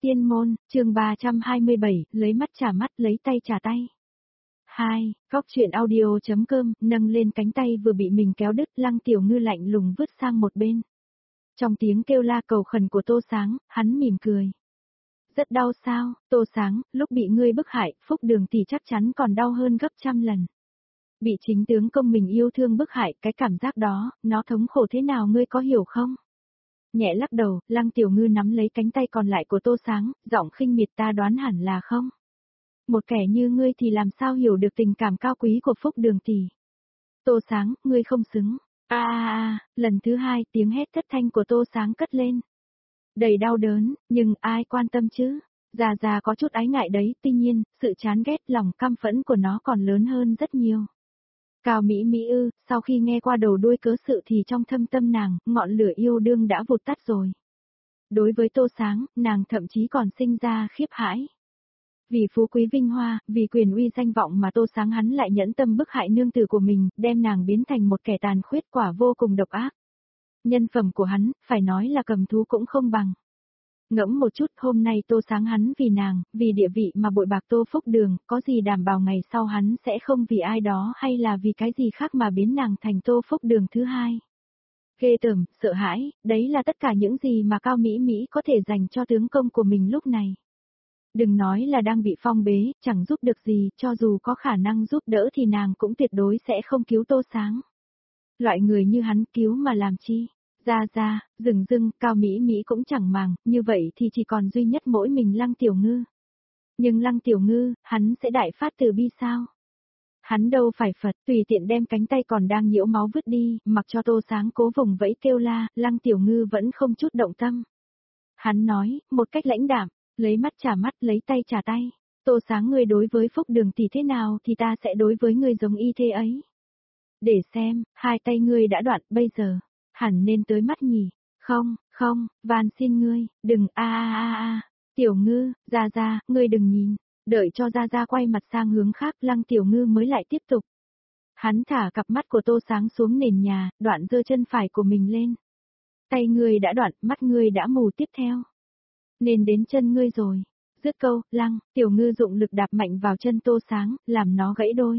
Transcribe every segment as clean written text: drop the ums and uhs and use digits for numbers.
Tiên môn, chương 327, lấy mắt trả mắt, lấy tay trả tay. 2. Góc truyện audio.com, nâng lên cánh tay vừa bị mình kéo đứt, Lăng Tiểu Ngư lạnh lùng vứt sang một bên. Trong tiếng kêu la cầu khẩn của Tô Sáng, hắn mỉm cười. Rất đau sao, Tô Sáng, lúc bị ngươi bức hại, Phúc Đường tỷ chắc chắn còn đau hơn gấp trăm lần. Bị chính tướng công mình yêu thương bức hại, cái cảm giác đó, nó thống khổ thế nào ngươi có hiểu không? Nhẹ lắc đầu, Lăng Tiểu Ngư nắm lấy cánh tay còn lại của Tô Sáng, giọng khinh miệt, ta đoán hẳn là không. Một kẻ như ngươi thì làm sao hiểu được tình cảm cao quý của Phúc Đường tỷ. Tô Sáng, ngươi không xứng. Lần thứ hai tiếng hét thất thanh của Tô Sáng cất lên. Đầy đau đớn, nhưng ai quan tâm chứ? Già có chút ái ngại đấy, tuy nhiên, sự chán ghét lòng căm phẫn của nó còn lớn hơn rất nhiều. Cao Mỹ Mỹ sau khi nghe qua đầu đuôi cớ sự thì trong thâm tâm nàng, ngọn lửa yêu đương đã vụt tắt rồi. Đối với Tô Sáng, nàng thậm chí còn sinh ra khiếp hãi. Vì phú quý vinh hoa, vì quyền uy danh vọng mà Tô Sáng hắn lại nhẫn tâm bức hại nương tử của mình, đem nàng biến thành một kẻ tàn khuyết quả vô cùng độc ác. Nhân phẩm của hắn, phải nói là cầm thú cũng không bằng. Ngẫm một chút, hôm nay Tô Sáng hắn vì nàng, vì địa vị mà bội bạc Tô Phúc Đường, có gì đảm bảo ngày sau hắn sẽ không vì ai đó hay là vì cái gì khác mà biến nàng thành Tô Phúc Đường thứ hai. Ghê tởm, sợ hãi, đấy là tất cả những gì mà Cao Mỹ Mỹ có thể dành cho tướng công của mình lúc này. Đừng nói là đang bị phong bế, chẳng giúp được gì, cho dù có khả năng giúp đỡ thì nàng cũng tuyệt đối sẽ không cứu Tô Sáng. Loại người như hắn cứu mà làm chi? Dừng, Cao Mỹ Mỹ cũng chẳng màng, như vậy thì chỉ còn duy nhất mỗi mình Lăng Tiểu Ngư. Nhưng Lăng Tiểu Ngư, hắn sẽ đại phát từ bi sao? Hắn đâu phải Phật, tùy tiện đem cánh tay còn đang nhiễu máu vứt đi, mặc cho Tô Sáng cố vùng vẫy kêu la, Lăng Tiểu Ngư vẫn không chút động tâm. Hắn nói, một cách lãnh đạm, lấy mắt trả mắt, lấy tay trả tay. Tô Sáng, ngươi đối với Phúc Đường tỷ thế nào thì ta sẽ đối với ngươi giống y thế ấy. Để xem, hai tay ngươi đã đoạn, bây giờ hẳn nên tới mắt nhỉ. Không, van xin ngươi, đừng Tiểu Ngư, Gia, ngươi đừng nhìn. Đợi cho Gia quay mặt sang hướng khác, Lăng Tiểu Ngư mới lại tiếp tục. Hắn thả cặp mắt của Tô Sáng xuống nền nhà, đoạn giơ chân phải của mình lên. Tay ngươi đã đoạn, mắt ngươi đã mù, tiếp theo nên đến chân ngươi rồi. Dứt câu, Lăng Tiểu Ngư dụng lực đạp mạnh vào chân Tô Sáng, làm nó gãy đôi.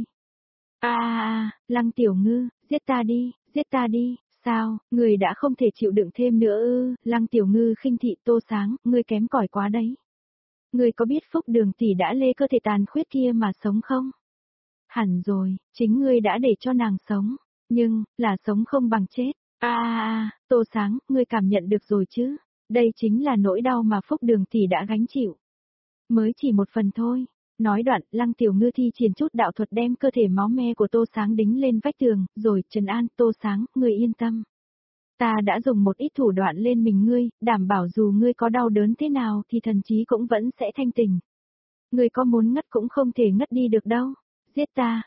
Lăng Tiểu Ngư, giết ta đi. Sao, người đã không thể chịu đựng thêm nữa ư? Lăng Tiểu Ngư khinh thị, Tô Sáng, ngươi kém cỏi quá đấy. Ngươi có biết Phúc Đường tỷ đã lê cơ thể tàn khuyết kia mà sống không? Hẳn rồi, chính ngươi đã để cho nàng sống, nhưng, là sống không bằng chết. Tô Sáng, ngươi cảm nhận được rồi chứ? Đây chính là nỗi đau mà Phúc Đường tỷ đã gánh chịu. Mới chỉ một phần thôi. Nói đoạn, Lăng Tiểu Ngư thi triển chút đạo thuật đem cơ thể máu me của Tô Sáng đính lên vách tường, rồi trấn an, Tô Sáng, ngươi yên tâm. Ta đã dùng một ít thủ đoạn lên mình ngươi, đảm bảo dù ngươi có đau đớn thế nào thì thần trí cũng vẫn sẽ thanh tỉnh. Ngươi có muốn ngất cũng không thể ngất đi được đâu. Giết ta,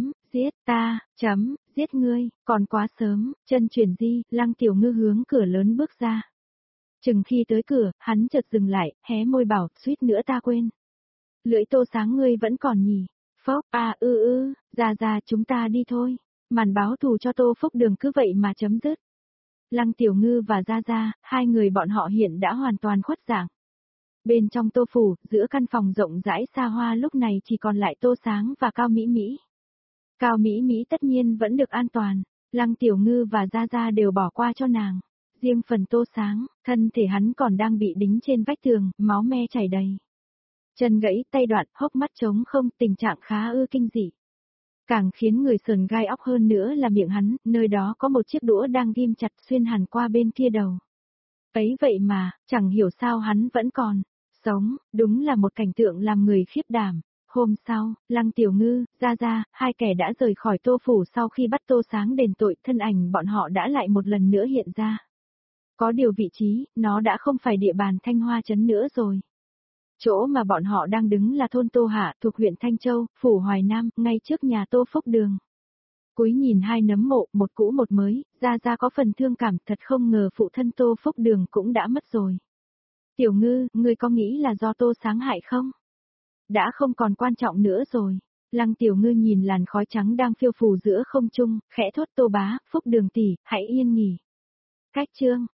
giết ngươi, còn quá sớm, chân chuyển di, Lăng Tiểu Ngư hướng cửa lớn bước ra. Chừng khi tới cửa, hắn chợt dừng lại, hé môi bảo, suýt nữa ta quên. Lưỡi Tô Sáng ngươi vẫn còn nhỉ? Phốc, ra chúng ta đi thôi. Màn báo thù cho Tô Phúc Đường cứ vậy mà chấm dứt. Lăng Tiểu Ngư và Ra, hai người bọn họ hiện đã hoàn toàn khuất dạng. Bên trong Tô phủ, giữa căn phòng rộng rãi xa hoa lúc này chỉ còn lại Tô Sáng và Cao Mỹ Mỹ. Cao Mỹ Mỹ tất nhiên vẫn được an toàn, Lăng Tiểu Ngư và Ra đều bỏ qua cho nàng. Riêng phần Tô Sáng, thân thể hắn còn đang bị đính trên vách tường, máu me chảy đầy. Chân gãy, tay đoạn, hốc mắt trống không, tình trạng khá kinh dị. Càng khiến người sờn gai óc hơn nữa là miệng hắn, nơi đó có một chiếc đũa đang ghim chặt xuyên hẳn qua bên kia đầu. Ấy vậy mà, chẳng hiểu sao hắn vẫn còn sống, đúng là một cảnh tượng làm người khiếp đảm. Hôm sau, Lăng Tiểu Ngư, Ra, hai kẻ đã rời khỏi Tô phủ sau khi bắt Tô Sáng đền tội, thân ảnh bọn họ đã lại một lần nữa hiện ra. Có điều vị trí, nó đã không phải địa bàn Thanh Hoa trấn nữa rồi. Chỗ mà bọn họ đang đứng là thôn Tô Hạ thuộc huyện Thanh Châu, phủ Hoài Nam, ngay trước nhà Tô Phúc Đường. Cúi nhìn hai nấm mộ, một cũ một mới, Ra có phần thương cảm, thật không ngờ phụ thân Tô Phúc Đường cũng đã mất rồi. Tiểu Ngư, ngươi có nghĩ là do Tô Sáng hại không? Đã không còn quan trọng nữa rồi. Lăng Tiểu Ngư nhìn làn khói trắng đang phiêu phù giữa không trung, khẽ thốt, Tô bá, Phúc Đường tỷ, hãy yên nghỉ. Cách chương